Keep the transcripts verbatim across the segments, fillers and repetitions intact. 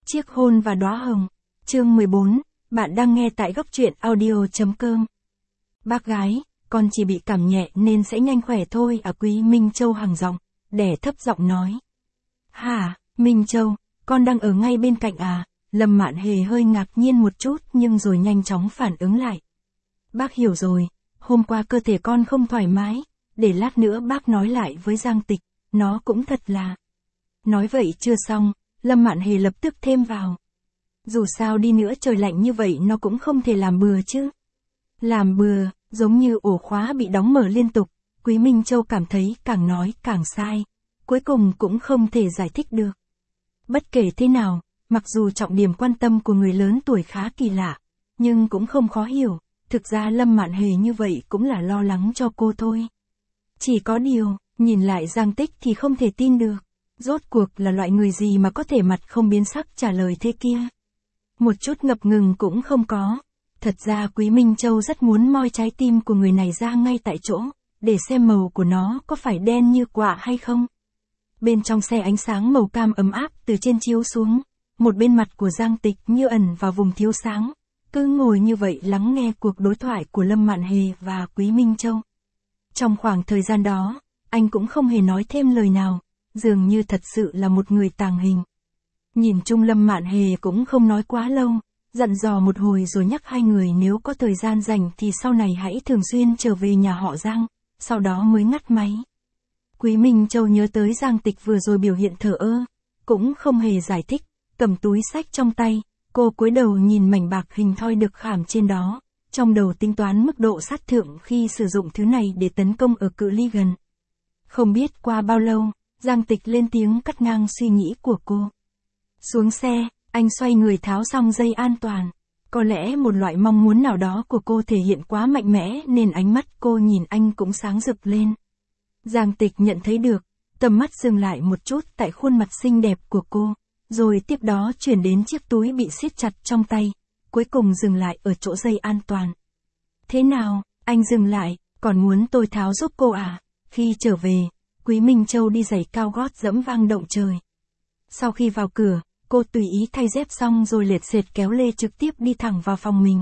Chiếc hôn và đóa hồng. Chương mười bốn, bạn đang nghe tại góc truyện audio chấm com. Bác gái, con chỉ bị cảm nhẹ nên sẽ nhanh khỏe thôi à. Quý Minh Châu hằng giọng, đẻ thấp giọng nói. Hả, Minh Châu, con đang ở ngay bên cạnh à? Lâm Mạn Hề hơi ngạc nhiên một chút nhưng rồi nhanh chóng phản ứng lại. Bác hiểu rồi, hôm qua cơ thể con không thoải mái, để lát nữa bác nói lại với Giang Tịch, nó cũng thật là... Nói vậy chưa xong, Lâm Mạn Hề lập tức thêm vào. Dù sao đi nữa trời lạnh như vậy nó cũng không thể làm bừa chứ. Làm bừa, giống như ổ khóa bị đóng mở liên tục, Quý Minh Châu cảm thấy càng nói càng sai, cuối cùng cũng không thể giải thích được. Bất kể thế nào, mặc dù trọng điểm quan tâm của người lớn tuổi khá kỳ lạ, nhưng cũng không khó hiểu, thực ra Lâm Mạn Hề như vậy cũng là lo lắng cho cô thôi. Chỉ có điều, nhìn lại Giang Tích thì không thể tin được. Rốt cuộc là loại người gì mà có thể mặt không biến sắc trả lời thế kia. Một chút ngập ngừng cũng không có. Thật ra Quý Minh Châu rất muốn moi trái tim của người này ra ngay tại chỗ, để xem màu của nó có phải đen như quạ hay không. Bên trong xe ánh sáng màu cam ấm áp từ trên chiếu xuống, một bên mặt của Giang Tịch như ẩn vào vùng thiếu sáng, cứ ngồi như vậy lắng nghe cuộc đối thoại của Lâm Mạn Hề và Quý Minh Châu. Trong khoảng thời gian đó, anh cũng không hề nói thêm lời nào, dường như thật sự là một người tàng hình. Nhìn chung Lâm Mạn Hề cũng không nói quá lâu, dặn dò một hồi rồi nhắc hai người nếu có thời gian rảnh thì sau này hãy thường xuyên trở về nhà họ Giang, sau đó mới ngắt máy. Quý Minh Châu nhớ tới Giang Tịch vừa rồi biểu hiện thờ ơ, cũng không hề giải thích, cầm túi xách trong tay, cô cúi đầu nhìn mảnh bạc hình thoi được khảm trên đó, trong đầu tính toán mức độ sát thương khi sử dụng thứ này để tấn công ở cự ly gần. Không biết qua bao lâu, Giang Tịch lên tiếng cắt ngang suy nghĩ của cô. Xuống xe, anh xoay người tháo xong dây an toàn. Có lẽ một loại mong muốn nào đó của cô thể hiện quá mạnh mẽ nên ánh mắt cô nhìn anh cũng sáng rực lên. Giang Tịch nhận thấy được, tầm mắt dừng lại một chút tại khuôn mặt xinh đẹp của cô, rồi tiếp đó chuyển đến chiếc túi bị siết chặt trong tay, cuối cùng dừng lại ở chỗ dây an toàn. Thế nào, anh dừng lại, còn muốn tôi tháo giúp cô à? Khi trở về, Quý Minh Châu đi giày cao gót dẫm vang động trời. Sau khi vào cửa, cô tùy ý thay dép xong rồi lệt sệt kéo lê trực tiếp đi thẳng vào phòng mình.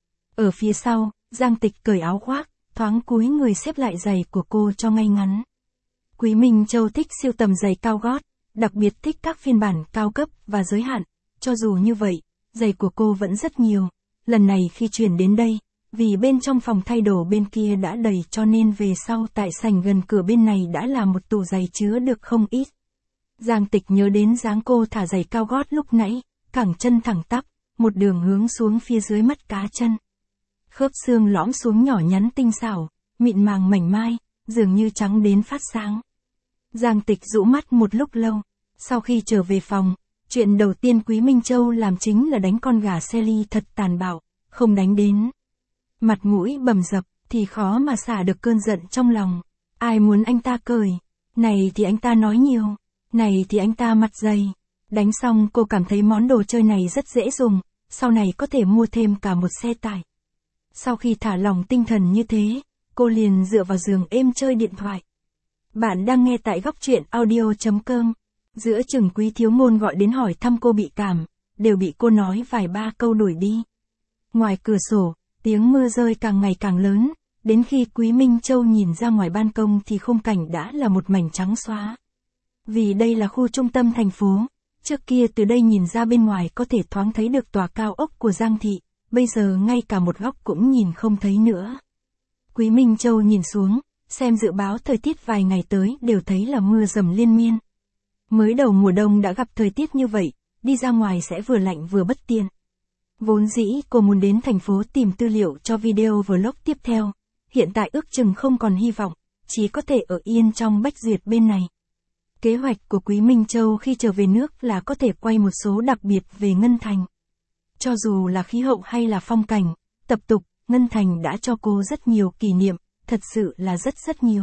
Ở phía sau, Giang Tịch cởi áo khoác, thoáng cúi người xếp lại giày của cô cho ngay ngắn. Quý Minh Châu thích sưu tầm giày cao gót, đặc biệt thích các phiên bản cao cấp và giới hạn. Cho dù như vậy, giày của cô vẫn rất nhiều. Lần này khi chuyển đến đây, vì bên trong phòng thay đồ bên kia đã đầy cho nên về sau tại sảnh gần cửa bên này đã là một tủ giày chứa được không ít. Giang Tịch nhớ đến dáng cô thả giày cao gót lúc nãy, cẳng chân thẳng tắp, một đường hướng xuống phía dưới mắt cá chân. Khớp xương lõm xuống nhỏ nhắn tinh xảo, mịn màng mảnh mai, dường như trắng đến phát sáng. Giang Tịch rũ mắt một lúc lâu, sau khi trở về phòng, chuyện đầu tiên Quý Minh Châu làm chính là đánh con gà Sally thật tàn bạo, không đánh đến. Mặt mũi bầm dập, thì khó mà xả được cơn giận trong lòng. Ai muốn anh ta cười, này thì anh ta nói nhiều, này thì anh ta mặt dày. Đánh xong cô cảm thấy món đồ chơi này rất dễ dùng, sau này có thể mua thêm cả một xe tải. Sau khi thả lỏng tinh thần như thế, cô liền dựa vào giường êm chơi điện thoại. Bạn đang nghe tại góc truyện audio chấm com. Giữa chừng Quý Thiếu Ngôn gọi đến hỏi thăm cô bị cảm, đều bị cô nói vài ba câu đuổi đi. Ngoài cửa sổ, tiếng mưa rơi càng ngày càng lớn, đến khi Quý Minh Châu nhìn ra ngoài ban công thì khung cảnh đã là một mảnh trắng xóa. Vì đây là khu trung tâm thành phố, trước kia từ đây nhìn ra bên ngoài có thể thoáng thấy được tòa cao ốc của Giang Thị, bây giờ ngay cả một góc cũng nhìn không thấy nữa. Quý Minh Châu nhìn xuống, xem dự báo thời tiết vài ngày tới đều thấy là mưa dầm liên miên. Mới đầu mùa đông đã gặp thời tiết như vậy, đi ra ngoài sẽ vừa lạnh vừa bất tiện. Vốn dĩ cô muốn đến thành phố tìm tư liệu cho video vlog tiếp theo, hiện tại ước chừng không còn hy vọng, chỉ có thể ở yên trong Bách Duyệt bên này. Kế hoạch của Quý Minh Châu khi trở về nước là có thể quay một số đặc biệt về Ngân Thành. Cho dù là khí hậu hay là phong cảnh, tập tục, Ngân Thành đã cho cô rất nhiều kỷ niệm, thật sự là rất rất nhiều.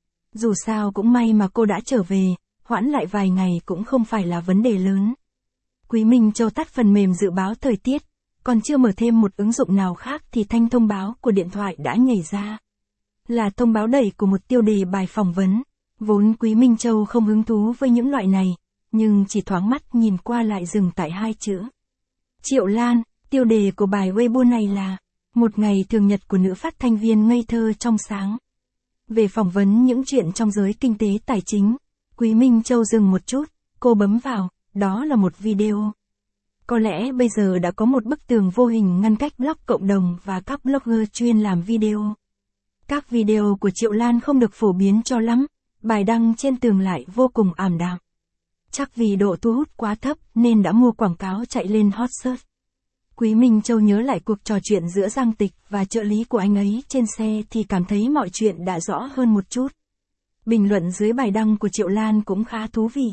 Dù sao cũng may mà cô đã trở về, hoãn lại vài ngày cũng không phải là vấn đề lớn. Quý Minh Châu tắt phần mềm dự báo thời tiết, còn chưa mở thêm một ứng dụng nào khác thì thanh thông báo của điện thoại đã nhảy ra. Là thông báo đẩy của một tiêu đề bài phỏng vấn. Vốn Quý Minh Châu không hứng thú với những loại này, nhưng chỉ thoáng mắt nhìn qua lại dừng tại hai chữ. Triệu Lan, tiêu đề của bài Weibo này là một ngày thường nhật của nữ phát thanh viên ngây thơ trong sáng. Về phỏng vấn những chuyện trong giới kinh tế tài chính, Quý Minh Châu dừng một chút, cô bấm vào, đó là một video. Có lẽ bây giờ đã có một bức tường vô hình ngăn cách blog cộng đồng và các blogger chuyên làm video. Các video của Triệu Lan không được phổ biến cho lắm, bài đăng trên tường lại vô cùng ảm đạm. Chắc vì độ thu hút quá thấp nên đã mua quảng cáo chạy lên hot search. Quý Minh Châu nhớ lại cuộc trò chuyện giữa Giang Tịch và trợ lý của anh ấy trên xe thì cảm thấy mọi chuyện đã rõ hơn một chút. Bình luận dưới bài đăng của Triệu Lan cũng khá thú vị.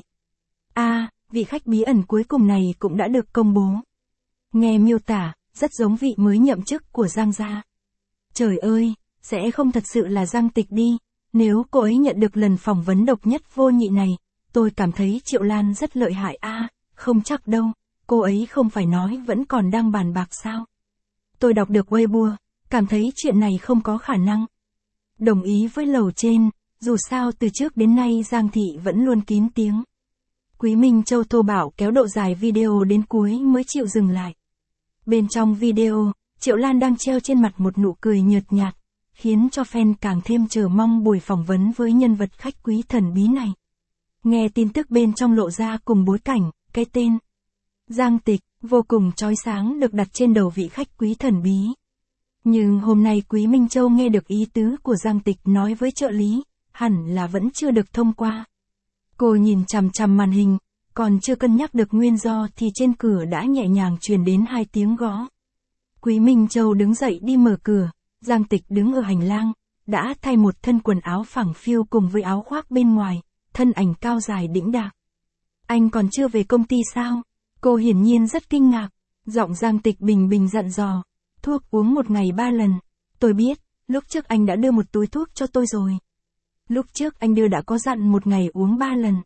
À, vị khách bí ẩn cuối cùng này cũng đã được công bố. Nghe miêu tả, rất giống vị mới nhậm chức của Giang gia. Trời ơi, sẽ không thật sự là Giang Tịch đi, nếu cô ấy nhận được lần phỏng vấn độc nhất vô nhị này, tôi cảm thấy Triệu Lan rất lợi hại a, à, không chắc đâu, cô ấy không phải nói vẫn còn đang bàn bạc sao. Tôi đọc được Weibo, cảm thấy chuyện này không có khả năng. Đồng ý với lầu trên, dù sao từ trước đến nay Giang Thị vẫn luôn kín tiếng. Quý Minh Châu thô bạo kéo độ dài video đến cuối mới chịu dừng lại. Bên trong video, Triệu Lan đang treo trên mặt một nụ cười nhợt nhạt, khiến cho fan càng thêm chờ mong buổi phỏng vấn với nhân vật khách quý thần bí này. Nghe tin tức bên trong lộ ra cùng bối cảnh, cái tên Giang Tịch, vô cùng chói sáng được đặt trên đầu vị khách quý thần bí. Nhưng hôm nay Quý Minh Châu nghe được ý tứ của Giang Tịch nói với trợ lý, hẳn là vẫn chưa được thông qua. Cô nhìn chằm chằm màn hình, còn chưa cân nhắc được nguyên do thì trên cửa đã nhẹ nhàng truyền đến hai tiếng gõ. Quý Minh Châu đứng dậy đi mở cửa, Giang Tịch đứng ở hành lang, đã thay một thân quần áo phẳng phiu cùng với áo khoác bên ngoài, thân ảnh cao dài đĩnh đạc. Anh còn chưa về công ty sao? Cô hiển nhiên rất kinh ngạc, giọng Giang Tịch bình bình dặn dò, thuốc uống một ngày ba lần, tôi biết, lúc trước anh đã đưa một túi thuốc cho tôi rồi. Lúc trước anh đưa đã có dặn một ngày uống ba lần.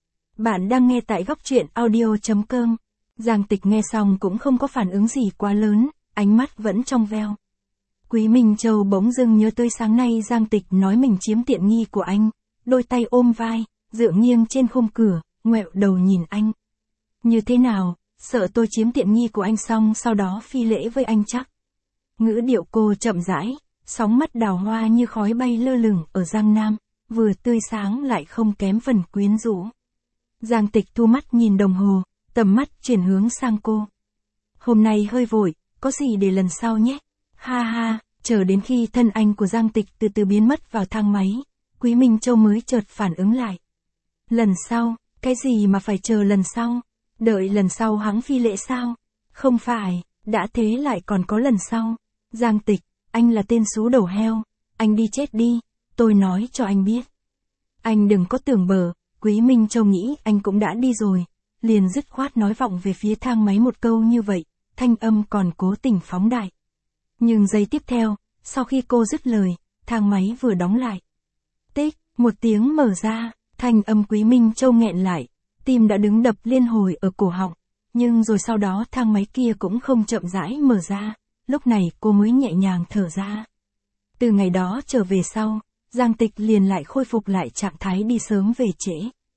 Bạn đang nghe tại góc truyện audio chấm com. Giang Tịch nghe xong cũng không có phản ứng gì quá lớn, ánh mắt vẫn trong veo. Quý Minh Châu bỗng dưng nhớ tới sáng nay Giang Tịch nói mình chiếm tiện nghi của anh, đôi tay ôm vai, dựa nghiêng trên khung cửa, ngoẹo đầu nhìn anh. Như thế nào, sợ tôi chiếm tiện nghi của anh xong sau đó phi lễ với anh chắc. Ngữ điệu cô chậm rãi, sóng mắt đào hoa như khói bay lơ lửng ở Giang Nam, vừa tươi sáng lại không kém phần quyến rũ. Giang Tịch thu mắt nhìn đồng hồ, tầm mắt chuyển hướng sang cô. Hôm nay hơi vội, có gì để lần sau nhé. Ha ha, chờ đến khi thân ảnh của Giang Tịch từ từ biến mất vào thang máy, Quý Minh Châu mới chợt phản ứng lại. Lần sau, cái gì mà phải chờ lần sau? Đợi lần sau hắn phi lễ sao? Không phải, đã thế lại còn có lần sau. Giang Tịch, anh là tên xú đầu heo, anh đi chết đi, tôi nói cho anh biết. Anh đừng có tưởng bờ, Quý Minh Châu nghĩ anh cũng đã đi rồi, liền dứt khoát nói vọng về phía thang máy một câu như vậy, thanh âm còn cố tình phóng đại. Nhưng giây tiếp theo, sau khi cô dứt lời, thang máy vừa đóng lại. Tích, một tiếng mở ra, thanh âm Quý Minh Châu nghẹn lại, tim đã đứng đập liên hồi ở cổ họng, nhưng rồi sau đó thang máy kia cũng không chậm rãi mở ra, lúc này cô mới nhẹ nhàng thở ra. Từ ngày đó trở về sau, Giang Tịch liền lại khôi phục lại trạng thái đi sớm về trễ.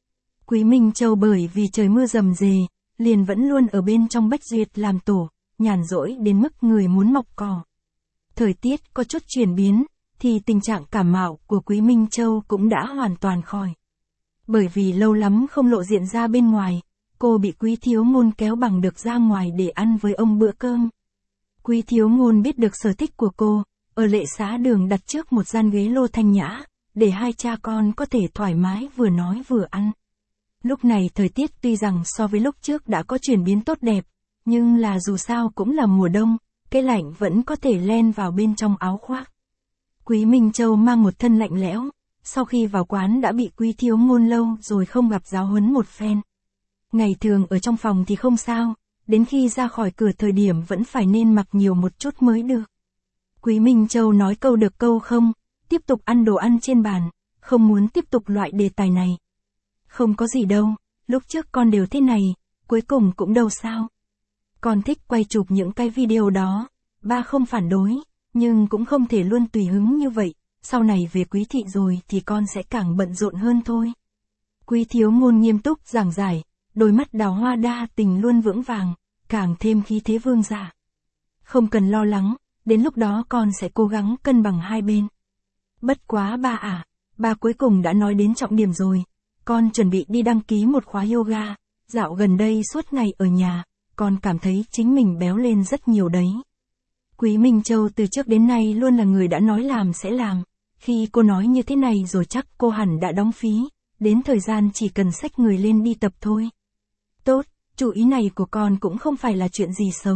Quý Minh Châu bởi vì trời mưa rầm rề, liền vẫn luôn ở bên trong Bách Duyệt làm tổ, nhàn rỗi đến mức người muốn mọc cỏ. Thời tiết có chút chuyển biến, thì tình trạng cảm mạo của Quý Minh Châu cũng đã hoàn toàn khỏi. Bởi vì lâu lắm không lộ diện ra bên ngoài, cô bị Quý Thiếu Ngôn kéo bằng được ra ngoài để ăn với ông bữa cơm. Quý Thiếu Ngôn biết được sở thích của cô, ở lệ xá đường đặt trước một gian ghế lô thanh nhã, để hai cha con có thể thoải mái vừa nói vừa ăn. Lúc này thời tiết tuy rằng so với lúc trước đã có chuyển biến tốt đẹp, nhưng là dù sao cũng là mùa đông, cái lạnh vẫn có thể len vào bên trong áo khoác. Quý Minh Châu mang một thân lạnh lẽo, sau khi vào quán đã bị Quý Thiếu Ngôn lâu rồi không gặp giáo huấn một phen. Ngày thường ở trong phòng thì không sao, đến khi ra khỏi cửa thời điểm vẫn phải nên mặc nhiều một chút mới được. Quý Minh Châu nói câu được câu không, tiếp tục ăn đồ ăn trên bàn, không muốn tiếp tục loại đề tài này. Không có gì đâu, lúc trước con đều thế này, cuối cùng cũng đâu sao. Con thích quay chụp những cái video đó, ba không phản đối, nhưng cũng không thể luôn tùy hứng như vậy, sau này về Quý thị rồi thì con sẽ càng bận rộn hơn thôi. Quý Thiếu Ngôn nghiêm túc giảng giải, đôi mắt đào hoa đa tình luôn vững vàng, càng thêm khí thế vương giả. Không cần lo lắng, đến lúc đó con sẽ cố gắng cân bằng hai bên. Bất quá ba à, ba cuối cùng đã nói đến trọng điểm rồi, con chuẩn bị đi đăng ký một khóa yoga, dạo gần đây suốt ngày ở nhà, con cảm thấy chính mình béo lên rất nhiều đấy. Quý Minh Châu từ trước đến nay luôn là người đã nói làm sẽ làm, khi cô nói như thế này rồi chắc cô hẳn đã đóng phí, đến thời gian chỉ cần xách người lên đi tập thôi. Tốt, chủ ý này của con cũng không phải là chuyện gì xấu.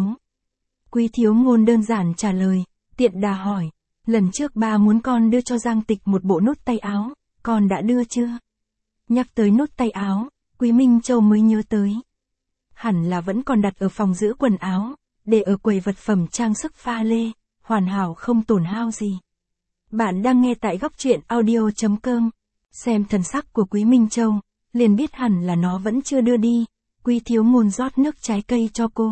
Quý Thiếu Ngôn đơn giản trả lời, tiện đà hỏi, lần trước ba muốn con đưa cho Giang Tịch một bộ nút tay áo, con đã đưa chưa? Nhắc tới nút tay áo, Quý Minh Châu mới nhớ tới. Hẳn là vẫn còn đặt ở phòng giữ quần áo, để ở quầy vật phẩm trang sức pha lê, hoàn hảo không tổn hao gì. Bạn đang nghe tại góc truyện audio chấm com. Xem thần sắc của Quý Minh Châu, liền biết hẳn là nó vẫn chưa đưa đi. Quý Thiếu Ngôn rót nước trái cây cho cô.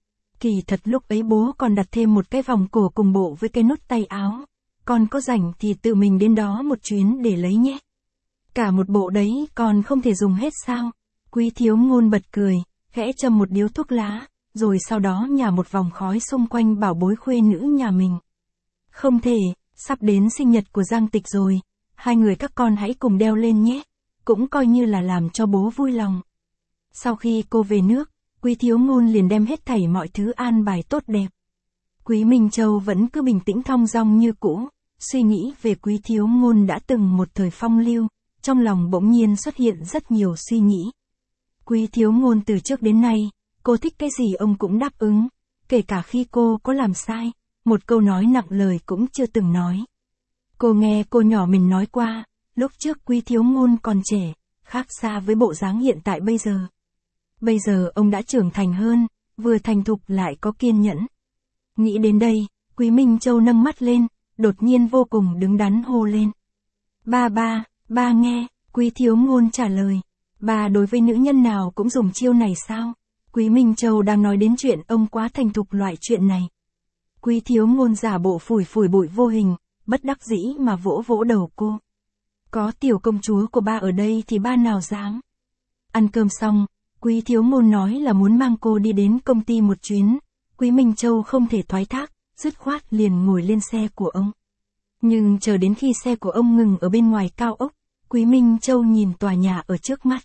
Kỳ thật lúc ấy bố còn đặt thêm một cái vòng cổ cùng bộ với cái nút tay áo. Con có rảnh thì tự mình đến đó một chuyến để lấy nhé. Cả một bộ đấy còn không thể dùng hết sao? Quý Thiếu Ngôn bật cười, khẽ châm một điếu thuốc lá, rồi sau đó nhả một vòng khói xung quanh bảo bối khuê nữ nhà mình. Không thể, sắp đến sinh nhật của Giang Tịch rồi, hai người các con hãy cùng đeo lên nhé, cũng coi như là làm cho bố vui lòng. Sau khi cô về nước, Quý Thiếu Ngôn liền đem hết thảy mọi thứ an bài tốt đẹp. Quý Minh Châu vẫn cứ bình tĩnh thong dong như cũ, suy nghĩ về Quý Thiếu Ngôn đã từng một thời phong lưu, trong lòng bỗng nhiên xuất hiện rất nhiều suy nghĩ. Quý Thiếu Ngôn từ trước đến nay, cô thích cái gì ông cũng đáp ứng, kể cả khi cô có làm sai, một câu nói nặng lời cũng chưa từng nói. Cô nghe cô nhỏ mình nói qua, lúc trước Quý Thiếu Ngôn còn trẻ, khác xa với bộ dáng hiện tại bây giờ. Bây giờ ông đã trưởng thành hơn, vừa thành thục lại có kiên nhẫn. Nghĩ đến đây, Quý Minh Châu nâng mắt lên, đột nhiên vô cùng đứng đắn hô lên. Ba ba, ba nghe, Quý Thiếu Ngôn trả lời. Ba đối với nữ nhân nào cũng dùng chiêu này sao? Quý Minh Châu đang nói đến chuyện ông quá thành thục loại chuyện này. Quý Thiếu Ngôn giả bộ phủi phủi bụi vô hình, bất đắc dĩ mà vỗ vỗ đầu cô. Có tiểu công chúa của ba ở đây thì ba nào dám. Ăn cơm xong, Quý Thiếu Ngôn nói là muốn mang cô đi đến công ty một chuyến. Quý Minh Châu không thể thoái thác, dứt khoát liền ngồi lên xe của ông. Nhưng chờ đến khi xe của ông ngừng ở bên ngoài cao ốc, Quý Minh Châu nhìn tòa nhà ở trước mắt.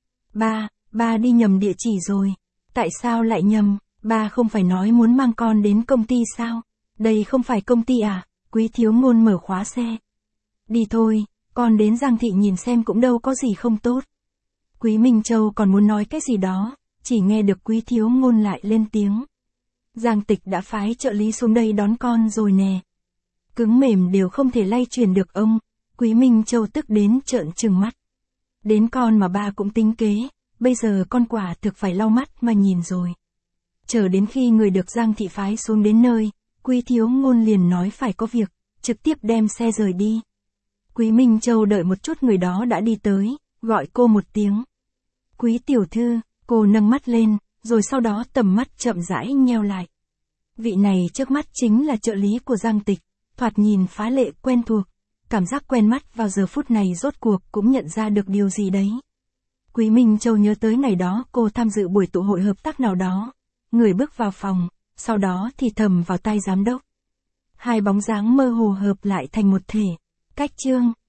Ba, ba đi nhầm địa chỉ rồi. Tại sao lại nhầm? Ba không phải nói muốn mang con đến công ty sao? Đây không phải công ty à? Quý Thiếu Ngôn mở khóa xe. Đi thôi, con đến Giang Thị nhìn xem cũng đâu có gì không tốt. Quý Minh Châu còn muốn nói cái gì đó, chỉ nghe được Quý Thiếu Ngôn lại lên tiếng. Giang Tịch đã phái trợ lý xuống đây đón con rồi nè. Cứng mềm đều không thể lay chuyển được ông, Quý Minh Châu tức đến trợn trừng mắt. Đến con mà ba cũng tính kế, bây giờ con quả thực phải lau mắt mà nhìn rồi. Chờ đến khi người được Giang Thị phái xuống đến nơi, Quý Thiếu Ngôn liền nói phải có việc, trực tiếp đem xe rời đi. Quý Minh Châu đợi một chút người đó đã đi tới, gọi cô một tiếng. Quý tiểu thư, cô nâng mắt lên, rồi sau đó tầm mắt chậm rãi nheo lại. Vị này trước mắt chính là trợ lý của Giang Tịch, thoạt nhìn phá lệ quen thuộc, cảm giác quen mắt vào giờ phút này rốt cuộc cũng nhận ra được điều gì đấy. Quý Minh Châu nhớ tới ngày đó cô tham dự buổi tụ hội hợp tác nào đó, người bước vào phòng, sau đó thì thầm vào tai giám đốc. Hai bóng dáng mơ hồ hợp lại thành một thể. Cách chương